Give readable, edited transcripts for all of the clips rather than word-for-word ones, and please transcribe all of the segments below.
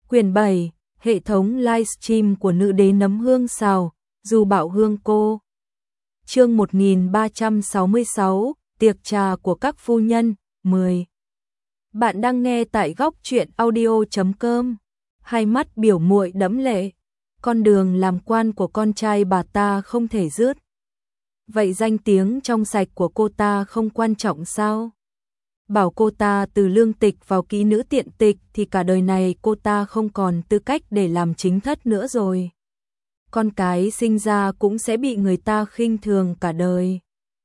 Quyển 7, hệ thống livestream của nữ đế nấm hương xào, Du Bảo Hương cô. Chương 1366, tiệc trà của các phu nhân, 10. Bạn đang nghe tại góc truyện audio.com. Hai mắt biểu muội đẫm lệ, con đường làm quan của con trai bà ta không thể dứt. Vậy danh tiếng trong sạch của cô ta không quan trọng sao? Bảo cô ta từ lương tịch vào kỹ nữ tiện tịch thì cả đời này cô ta không còn tư cách để làm chính thất nữa rồi. Con cái sinh ra cũng sẽ bị người ta khinh thường cả đời.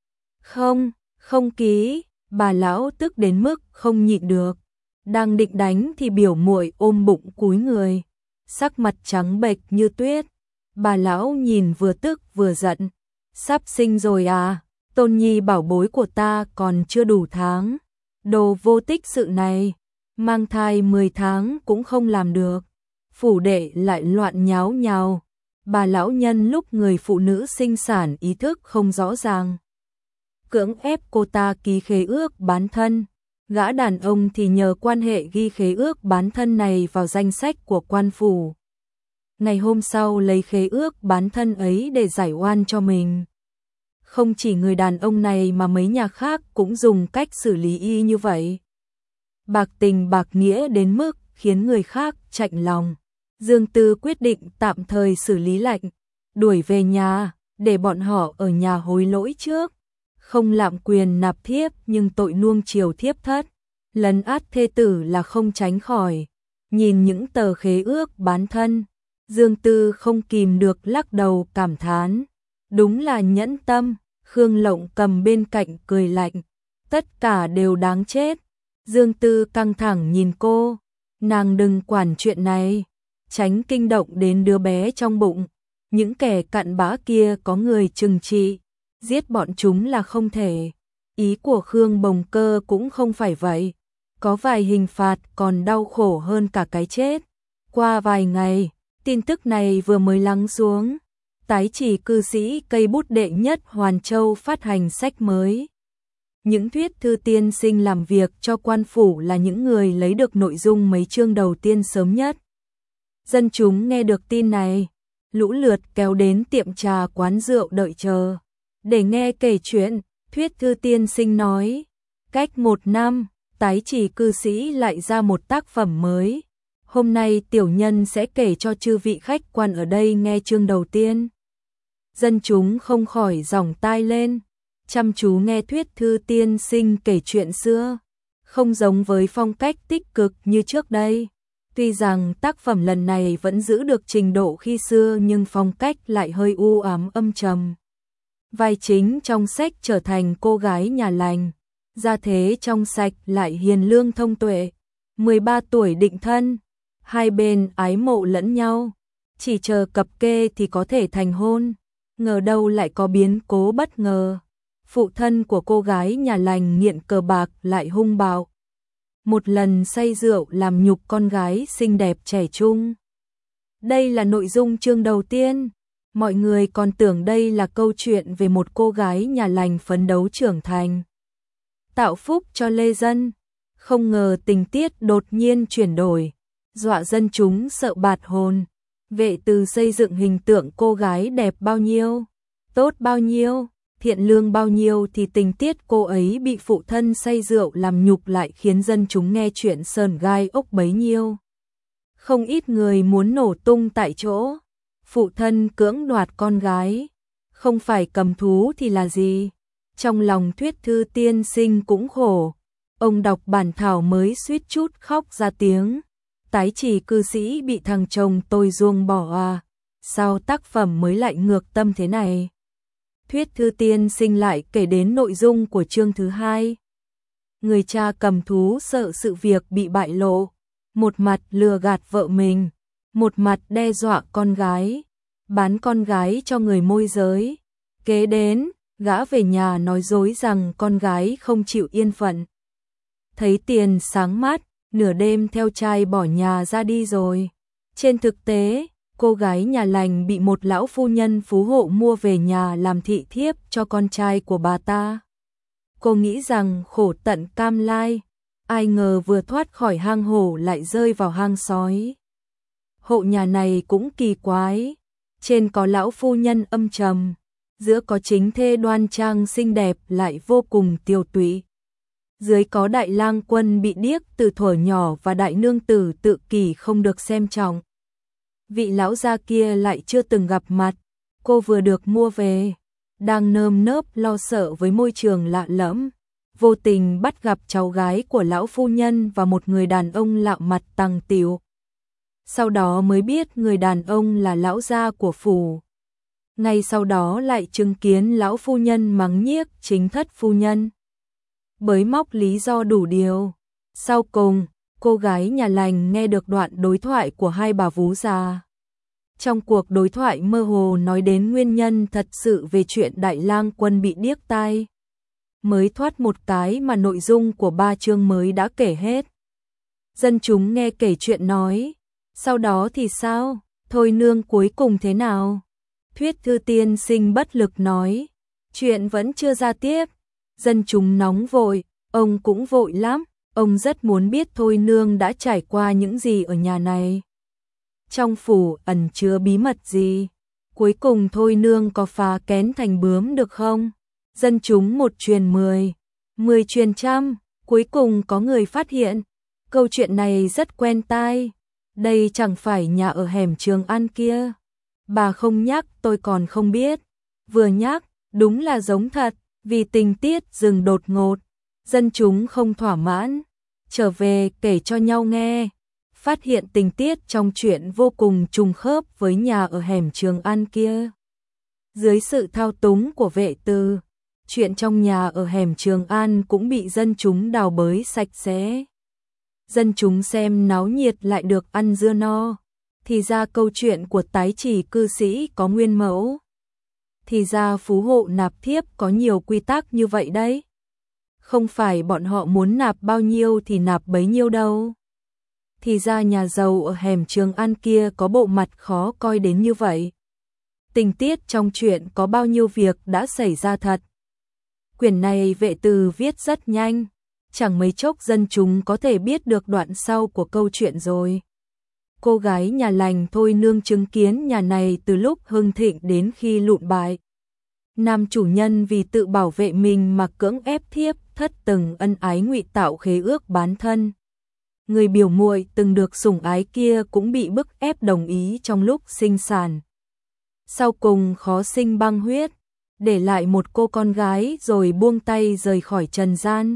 Không ký, bà lão tức đến mức không nhịn được. Đang định đánh thì biểu muội ôm bụng cúi người, sắc mặt trắng bệch như tuyết. Bà lão nhìn vừa tức vừa giận. Sắp sinh rồi à, tôn nhi bảo bối của ta còn chưa đủ tháng. Đồ vô tích sự này, mang thai 10 tháng cũng không làm được. Phủ đệ lại loạn nháo nhào. Bà lão nhân lúc người phụ nữ sinh sản ý thức không rõ ràng, cưỡng ép cô ta ký khế ước bán thân. Gã đàn ông thì nhờ quan hệ ghi khế ước bán thân này vào danh sách của quan phủ. Ngày hôm sau lấy khế ước bán thân ấy để giải oan cho mình. Không chỉ người đàn ông này mà mấy nhà khác cũng dùng cách xử lý y như vậy. Bạc tình bạc nghĩa đến mức khiến người khác chạnh lòng. Dương Tư quyết định tạm thời xử lý lệnh, đuổi về nhà, để bọn họ ở nhà hối lỗi trước. Không lạm quyền nạp thiếp nhưng tội nuông chiều thiếp thất, lấn át thê tử là không tránh khỏi. Nhìn những tờ khế ước bán thân, Dương Tư không kìm được lắc đầu cảm thán. Đúng là nhẫn tâm. Khương Lộng cầm bên cạnh cười lạnh. Tất cả đều đáng chết. Dương Tư căng thẳng nhìn cô. Nàng đừng quản chuyện này, tránh kinh động đến đứa bé trong bụng. Những kẻ cặn bã kia có người trừng trị, giết bọn chúng là không thể. Ý của Khương Bồng Cơ cũng không phải vậy. Có vài hình phạt còn đau khổ hơn cả cái chết. Qua vài ngày, tin tức này vừa mới lắng xuống. Tái chỉ cư sĩ cây bút đệ nhất Hoàn Châu phát hành sách mới. Những thuyết thư tiên sinh làm việc cho quan phủ là những người lấy được nội dung mấy chương đầu tiên sớm nhất. Dân chúng nghe được tin này, lũ lượt kéo đến tiệm trà quán rượu đợi chờ. Để nghe kể chuyện, thuyết thư tiên sinh nói, cách 1 năm, tái chỉ cư sĩ lại ra một tác phẩm mới. Hôm nay tiểu nhân sẽ kể cho chư vị khách quan ở đây nghe chương đầu tiên. Dân chúng không khỏi giỏng tai lên, chăm chú nghe thuyết thư tiên sinh kể chuyện xưa, không giống với phong cách tích cực như trước đây. Tuy rằng tác phẩm lần này vẫn giữ được trình độ khi xưa nhưng phong cách lại hơi u ám âm trầm. Vai chính trong sách trở thành cô gái nhà lành, gia thế trong sạch lại hiền lương thông tuệ, 13 tuổi định thân, hai bên ái mộ lẫn nhau, chỉ chờ cập kê thì có thể thành hôn. Ngờ đâu lại có biến cố bất ngờ. Phụ thân của cô gái nhà lành nghiện cờ bạc lại hung bạo. Một lần say rượu làm nhục con gái xinh đẹp trẻ trung. Đây là nội dung chương đầu tiên. Mọi người còn tưởng đây là câu chuyện về một cô gái nhà lành phấn đấu trưởng thành, tạo phúc cho lê dân. Không ngờ tình tiết đột nhiên chuyển đổi, dọa dân chúng sợ bạt hồn. Vệ Từ xây dựng hình tượng cô gái đẹp bao nhiêu, tốt bao nhiêu, thiện lương bao nhiêu thì tình tiết cô ấy bị phụ thân say rượu làm nhục lại khiến dân chúng nghe chuyện sờn gai ốc bấy nhiêu. Không ít người muốn nổ tung tại chỗ. Phụ thân cưỡng đoạt con gái, không phải cầm thú thì là gì? Trong lòng thuyết thư tiên sinh cũng khổ. Ông đọc bản thảo mới suýt chút khóc ra tiếng. Tái chỉ cư sĩ bị thằng chồng tôi ruông bỏ à? Sao tác phẩm mới lại ngược tâm thế này? Thuyết thư tiên sinh lại kể đến nội dung của chương thứ 2. Người cha cầm thú sợ sự việc bị bại lộ, một mặt lừa gạt vợ mình, một mặt đe dọa con gái, bán con gái cho người môi giới. Kế đến, gã về nhà nói dối rằng con gái không chịu yên phận. Thấy tiền sáng mắt, nửa đêm theo trai bỏ nhà ra đi rồi. Trên thực tế, cô gái nhà lành bị một lão phu nhân phú hộ mua về nhà làm thị thiếp cho con trai của bà ta. Cô nghĩ rằng khổ tận cam lai, ai ngờ vừa thoát khỏi hang hổ lại rơi vào hang sói. Hộ nhà này cũng kỳ quái, trên có lão phu nhân âm trầm, giữa có chính thê đoan trang xinh đẹp lại vô cùng tiều tụy. Dưới có đại lang quân bị điếc từ thuở nhỏ và đại nương tử tự kỷ không được xem trọng. Vị lão gia kia lại chưa từng gặp mặt, cô vừa được mua về, đang nơm nớp lo sợ với môi trường lạ lẫm, vô tình bắt gặp cháu gái của lão phu nhân và một người đàn ông lạ mặt tằng tiểu. Sau đó mới biết người đàn ông là lão gia của phủ. Ngay sau đó lại chứng kiến lão phu nhân mắng nhiếc chính thất phu nhân. Bới móc lý do đủ điều. Sau cùng, cô gái nhà lành nghe được đoạn đối thoại của hai bà vú già. Trong cuộc đối thoại mơ hồ nói đến nguyên nhân thật sự về chuyện đại lang quân bị điếc tai. Mới thoát một cái mà nội dung của 3 chương mới đã kể hết. Dân chúng nghe kể chuyện nói, sau đó thì sao? Thôi nương cuối cùng thế nào? Thuyết thư tiên sinh bất lực nói, chuyện vẫn chưa ra tiếp. Dân chúng nóng vội, ông cũng vội lắm, ông rất muốn biết thôi nương đã trải qua những gì ở nhà này. Trong phủ ẩn chứa bí mật gì? Cuối cùng thôi nương có phá kén thành bướm được không? Dân chúng 1 truyền 10, 10 truyền trăm, cuối cùng có người phát hiện. Câu chuyện này rất quen tai. Đây chẳng phải nhà ở hẻm Trường An kia. Bà không nhắc tôi còn không biết. Vừa nhắc, đúng là giống thật, vì tình tiết dừng đột ngột. Dân chúng không thỏa mãn, trở về kể cho nhau nghe. Phát hiện tình tiết trong chuyện vô cùng trùng khớp với nhà ở hẻm Trường An kia. Dưới sự thao túng của Vệ Từ, chuyện trong nhà ở hẻm Trường An cũng bị dân chúng đào bới sạch sẽ. Dân chúng xem náo nhiệt lại được ăn dưa no. Thì ra câu chuyện của tái chỉ cư sĩ có nguyên mẫu. Thì ra phú hộ nạp thiếp có nhiều quy tắc như vậy đấy. Không phải bọn họ muốn nạp bao nhiêu thì nạp bấy nhiêu đâu. Thì ra nhà giàu ở hẻm Trường An kia có bộ mặt khó coi đến như vậy. Tình tiết trong chuyện có bao nhiêu việc đã xảy ra thật. Quyển này Vệ Từ viết rất nhanh, chẳng mấy chốc dân chúng có thể biết được đoạn sau của câu chuyện rồi. Cô gái nhà lành thôi nương chứng kiến nhà này từ lúc hưng thịnh đến khi lụn bại. Nam chủ nhân vì tự bảo vệ mình mà cưỡng ép thiếp thất từng ân ái ngụy tạo khế ước bán thân. Người biểu muội từng được sủng ái kia cũng bị bức ép đồng ý trong lúc sinh sản. Sau cùng khó sinh băng huyết, để lại một cô con gái rồi buông tay rời khỏi trần gian.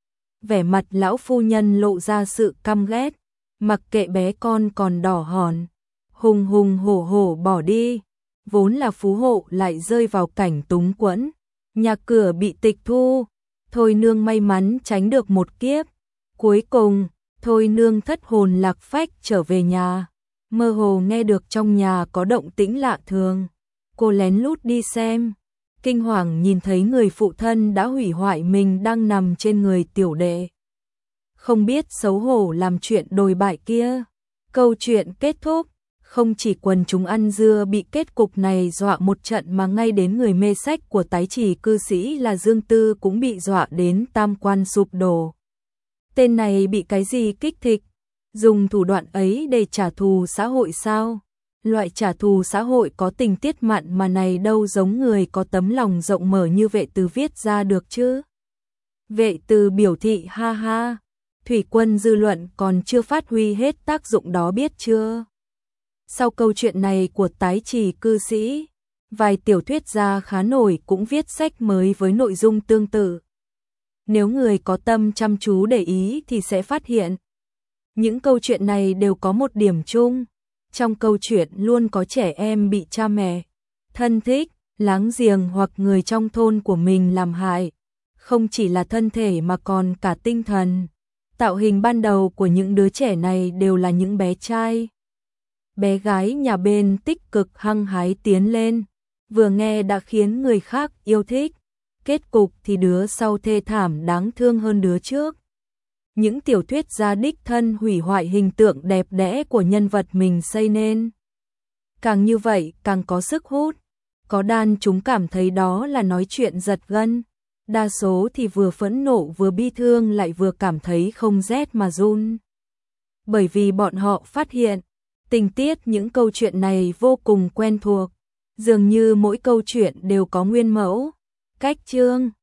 Vẻ mặt lão phu nhân lộ ra sự căm ghét, mặc kệ bé con còn đỏ hòn, hùng hùng hổ hổ bỏ đi. Vốn là phú hộ lại rơi vào cảnh túng quẫn, nhà cửa bị tịch thu. Thôi nương may mắn tránh được một kiếp. Cuối cùng, thôi nương thất hồn lạc phách trở về nhà, mơ hồ nghe được trong nhà có động tĩnh lạ thường. Cô lén lút đi xem, kinh hoàng nhìn thấy người phụ thân đã hủy hoại mình đang nằm trên người tiểu đệ. Không biết xấu hổ làm chuyện đồi bại kia. Câu chuyện kết thúc, không chỉ quần chúng ăn dưa bị kết cục này dọa một trận mà ngay đến người mê sách của tái chỉ cư sĩ là Dương Tư cũng bị dọa đến tam quan sụp đổ. Tên này bị cái gì kích thích? Dùng thủ đoạn ấy để trả thù xã hội sao? Loại trả thù xã hội có tình tiết mặn mà này đâu giống người có tấm lòng rộng mở như Vệ Từ viết ra được chứ? Vệ Từ biểu thị ha ha, thủy quân dư luận còn chưa phát huy hết tác dụng đó biết chưa? Sau câu chuyện này của tái chỉ cư sĩ, vài tiểu thuyết gia khá nổi cũng viết sách mới với nội dung tương tự. Nếu người có tâm chăm chú để ý thì sẽ phát hiện. Những câu chuyện này đều có một điểm chung. Trong câu chuyện luôn có trẻ em bị cha mẹ, thân thích, láng giềng hoặc người trong thôn của mình làm hại. Không chỉ là thân thể mà còn cả tinh thần. Tạo hình ban đầu của những đứa trẻ này đều là những bé trai. Bé gái nhà bên tích cực hăng hái tiến lên, vừa nghe đã khiến người khác yêu thích. Kết cục thì đứa sau thê thảm đáng thương hơn đứa trước. Những tiểu thuyết gia đích thân hủy hoại hình tượng đẹp đẽ của nhân vật mình xây nên. Càng như vậy càng có sức hút. Có đàn chúng cảm thấy đó là nói chuyện giật gân. Đa số thì vừa phẫn nộ vừa bi thương lại vừa cảm thấy không rét mà run. Bởi vì bọn họ phát hiện, Tình tiết những câu chuyện này vô cùng quen thuộc, dường như mỗi câu chuyện đều có nguyên mẫu, cách chương,